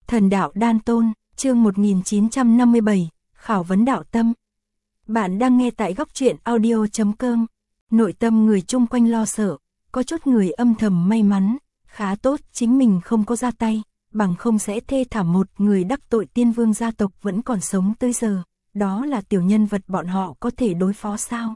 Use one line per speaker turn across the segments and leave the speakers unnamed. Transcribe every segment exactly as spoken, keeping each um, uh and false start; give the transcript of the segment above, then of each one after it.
Thần đạo đan tôn, chương một nghìn chín trăm năm mươi bảy, khảo vấn đạo tâm. Bạn đang nghe tại góc truyện audio chấm com. Nội tâm người chung quanh lo sợ, có chút người âm thầm may mắn, khá tốt chính mình không có ra tay, bằng không sẽ thê thảm một người đắc tội tiên vương gia tộc vẫn còn sống tới giờ, đó là tiểu nhân vật bọn họ có thể đối phó sao?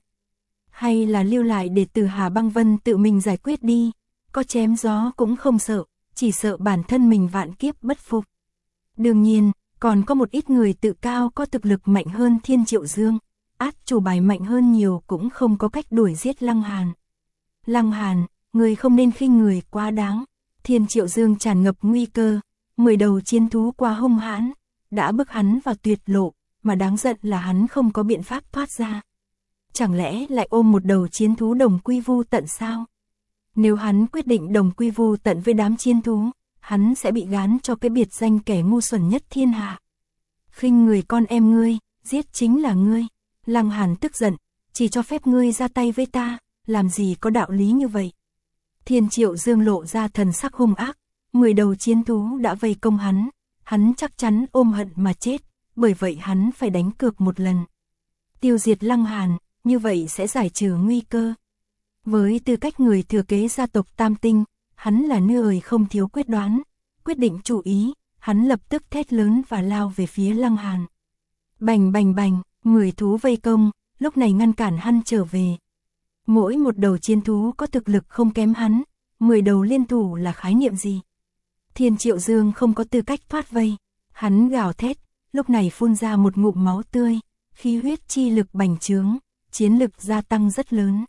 Hay là lưu lại để từ Hà Băng Vân tự mình giải quyết đi, có chém gió cũng không sợ, chỉ sợ bản thân mình vạn kiếp bất phục. Đương nhiên, còn có một ít người tự cao có thực lực mạnh hơn Thiên Triệu Dương, át chủ bài mạnh hơn nhiều cũng không có cách đuổi giết Lăng Hàn. Lăng Hàn, người không nên khinh người quá đáng. Thiên Triệu Dương tràn ngập nguy cơ, mười đầu chiến thú quá hung hãn, đã bức hắn vào tuyệt lộ, mà đáng giận là hắn không có biện pháp thoát ra. Chẳng lẽ lại ôm một đầu chiến thú đồng quy vu tận sao? Nếu hắn quyết định đồng quy vu tận với đám chiến thú, hắn sẽ bị gán cho cái biệt danh kẻ ngu xuẩn nhất thiên hạ. Khinh người con em ngươi, giết chính là ngươi. Lăng Hàn tức giận, chỉ cho phép ngươi ra tay với ta, làm gì có đạo lý như vậy. Thiên Triệu Dương lộ ra thần sắc hung ác, mười đầu chiến thú đã vây công hắn, hắn chắc chắn ôm hận mà chết, bởi vậy hắn phải đánh cược một lần. Tiêu diệt Lăng Hàn, như vậy sẽ giải trừ nguy cơ. Với tư cách người thừa kế gia tộc Tam Tinh, hắn là người không thiếu quyết đoán, quyết định chủ ý, hắn lập tức thét lớn và lao về phía Lăng Hàn. Bành bành bành, mười thú vây công, lúc này ngăn cản hắn trở về. Mỗi một đầu chiến thú có thực lực không kém hắn, mười đầu liên thủ là khái niệm gì? Thiên Triệu Dương không có tư cách thoát vây, hắn gào thét, lúc này phun ra một ngụm máu tươi, khí huyết chi lực bành trướng, chiến lực gia tăng rất lớn.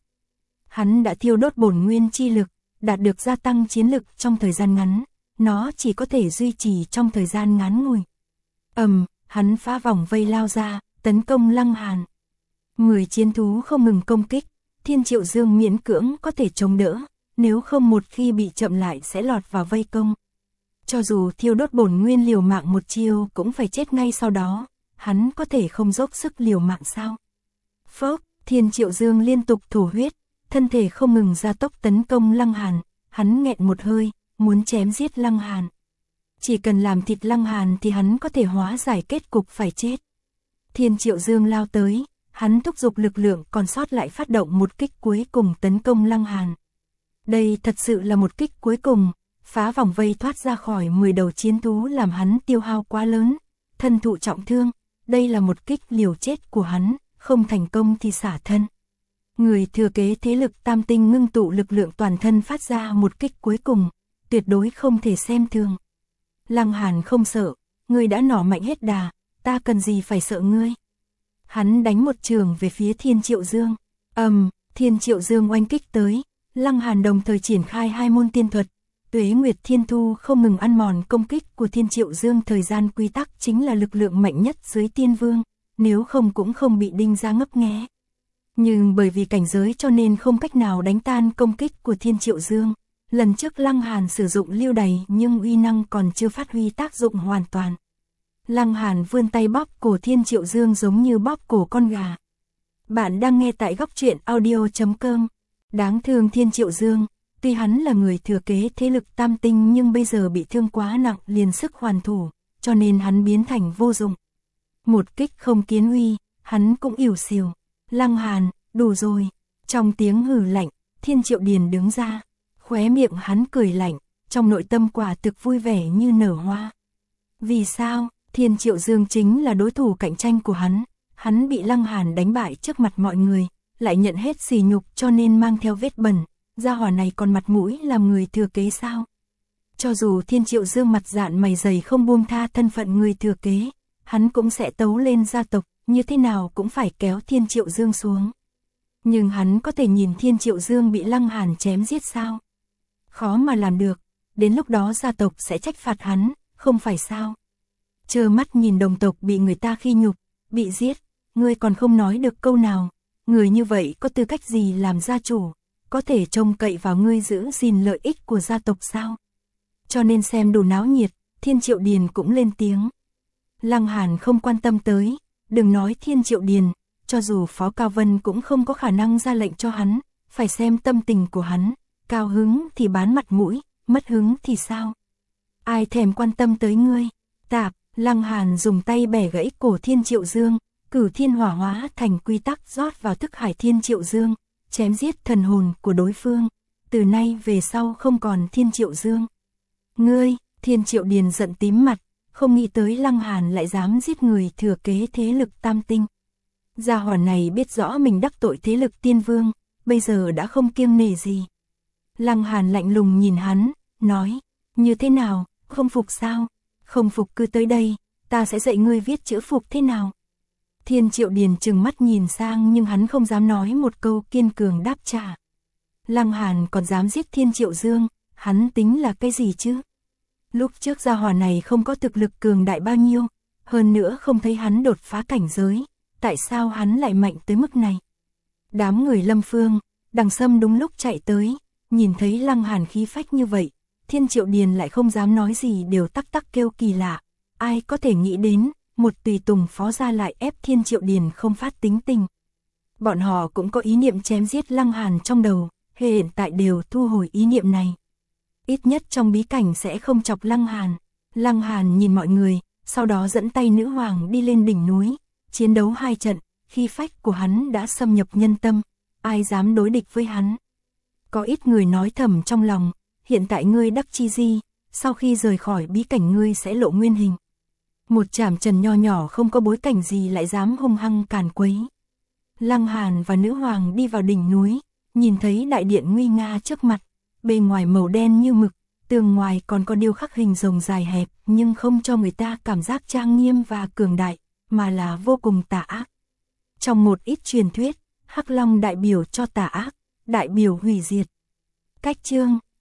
Hắn đã thiêu đốt bổn nguyên chi lực, đạt được gia tăng chiến lực trong thời gian ngắn, nó chỉ có thể duy trì trong thời gian ngắn ngủi. Ầm, hắn phá vòng vây lao ra, tấn công Lăng Hàn. Mười chiến thú không ngừng công kích, Thiên Triệu Dương miễn cưỡng có thể chống đỡ, nếu không một khi bị chậm lại sẽ lọt vào vây công. Cho dù thiêu đốt bổn nguyên liều mạng một chiêu cũng phải chết ngay sau đó, hắn có thể không dốc sức liều mạng sao? Phốc, Thiên Triệu Dương liên tục thổ huyết, thân thể không ngừng gia tốc tấn công Lăng Hàn, hắn nghẹn một hơi, muốn chém giết Lăng Hàn. Chỉ cần làm thịt Lăng Hàn thì hắn có thể hóa giải kết cục phải chết. Thiên Triệu Dương lao tới, hắn thúc giục lực lượng còn sót lại phát động một kích cuối cùng tấn công Lăng Hàn. Đây thật sự là một kích cuối cùng, phá vòng vây thoát ra khỏi mười đầu chiến thú làm hắn tiêu hao quá lớn, thân thụ trọng thương, đây là một kích liều chết của hắn, không thành công thì xả thân. Người thừa kế thế lực Tam Tinh ngưng tụ lực lượng toàn thân phát ra một kích cuối cùng, tuyệt đối không thể xem thường. Lăng Hàn không sợ, ngươi đã nỏ mạnh hết đà, ta cần gì phải sợ ngươi. Hắn đánh một trường về phía Thiên Triệu Dương, ầm, um, Thiên Triệu Dương oanh kích tới, Lăng Hàn đồng thời triển khai hai môn tiên thuật, Tuế Nguyệt Thiên Thu không ngừng ăn mòn công kích của Thiên Triệu Dương. Thời gian quy tắc chính là lực lượng mạnh nhất dưới tiên vương, nếu không cũng không bị đinh ra ngấp nghé. Nhưng bởi vì cảnh giới cho nên không cách nào đánh tan công kích của Thiên Triệu Dương. Lần trước Lăng Hàn sử dụng lưu đày nhưng uy năng còn chưa phát huy tác dụng hoàn toàn. Lăng Hàn vươn tay bóp cổ Thiên Triệu Dương giống như bóp cổ con gà. Bạn đang nghe tại góc truyện audio chấm com. Đáng thương Thiên Triệu Dương, tuy hắn là người thừa kế thế lực Tam Tinh nhưng bây giờ bị thương quá nặng liền sức hoàn thủ, cho nên hắn biến thành vô dụng. Một kích không kiến uy, hắn cũng ỉu xìu. Lăng Hàn, đủ rồi. Trong tiếng hừ lạnh, Thiên Triệu Điền đứng ra, khóe miệng hắn cười lạnh, trong nội tâm quả thực vui vẻ như nở hoa. Vì sao? Thiên Triệu Dương chính là đối thủ cạnh tranh của hắn, hắn bị Lăng Hàn đánh bại trước mặt mọi người, lại nhận hết sỉ nhục cho nên mang theo vết bẩn, gia hỏa này còn mặt mũi làm người thừa kế sao? Cho dù Thiên Triệu Dương mặt dạn mày dày không buông tha thân phận người thừa kế, hắn cũng sẽ tấu lên gia tộc, như thế nào cũng phải kéo Thiên Triệu Dương xuống. Nhưng hắn có thể nhìn Thiên Triệu Dương bị Lăng Hàn chém giết sao? Khó mà làm được, đến lúc đó gia tộc sẽ trách phạt hắn, không phải sao? Trơ mắt nhìn đồng tộc bị người ta khi nhục, bị giết, ngươi còn không nói được câu nào, người như vậy có tư cách gì làm gia chủ, có thể trông cậy vào ngươi giữ gìn lợi ích của gia tộc sao? Cho nên xem đủ náo nhiệt, Thiên Triệu Điền cũng lên tiếng. Lăng Hàn không quan tâm tới, đừng nói Thiên Triệu Điền, cho dù Phó Cao Vân cũng không có khả năng ra lệnh cho hắn, phải xem tâm tình của hắn, cao hứng thì bán mặt mũi, mất hứng thì sao? Ai thèm quan tâm tới ngươi? Tạp, Lăng Hàn dùng tay bẻ gãy cổ Thiên Triệu Dương, cửu thiên hỏa hóa thành quy tắc rót vào thức hải Thiên Triệu Dương, chém giết thần hồn của đối phương. Từ nay về sau không còn Thiên Triệu Dương. Ngươi, Thiên Triệu Điền giận tím mặt, không nghĩ tới Lăng Hàn lại dám giết người thừa kế thế lực tam tinh. Gia hỏa này biết rõ mình đắc tội thế lực tiên vương, bây giờ đã không kiêng nể gì. Lăng Hàn lạnh lùng nhìn hắn, nói, như thế nào, không phục sao? Không phục cứ tới đây, ta sẽ dạy ngươi viết chữ phục thế nào. Thiên Triệu Điền trừng mắt nhìn sang nhưng hắn không dám nói một câu kiên cường đáp trả. Lăng Hàn còn dám giết Thiên Triệu Dương, hắn tính là cái gì chứ? Lúc trước gia hỏa này không có thực lực cường đại bao nhiêu, hơn nữa không thấy hắn đột phá cảnh giới, tại sao hắn lại mạnh tới mức này? Đám người Lâm Phương, Đằng Sâm đúng lúc chạy tới, nhìn thấy Lăng Hàn khí phách như vậy, Thiên Triệu Điền lại không dám nói gì đều tắc tắc kêu kỳ lạ. Ai có thể nghĩ đến, một tùy tùng phó gia lại ép Thiên Triệu Điền không phát tính tình. Bọn họ cũng có ý niệm chém giết Lăng Hàn trong đầu, hiện tại đều thu hồi ý niệm này. Ít nhất trong bí cảnh sẽ không chọc Lăng Hàn. Lăng Hàn nhìn mọi người, sau đó dẫn tay nữ hoàng đi lên đỉnh núi, chiến đấu hai trận, khí phách của hắn đã xâm nhập nhân tâm, ai dám đối địch với hắn. Có ít người nói thầm trong lòng, hiện tại ngươi đắc chi di, sau khi rời khỏi bí cảnh ngươi sẽ lộ nguyên hình. Một trảm trần nho nhỏ không có bối cảnh gì lại dám hung hăng càn quấy. Lăng Hàn và nữ hoàng đi vào đỉnh núi, nhìn thấy đại điện nguy nga trước mặt, bề ngoài màu đen như mực, tường ngoài còn có điêu khắc hình rồng dài hẹp nhưng không cho người ta cảm giác trang nghiêm và cường đại, mà là vô cùng tà ác. Trong một ít truyền thuyết, Hắc Long đại biểu cho tà ác, đại biểu hủy diệt. Cách chương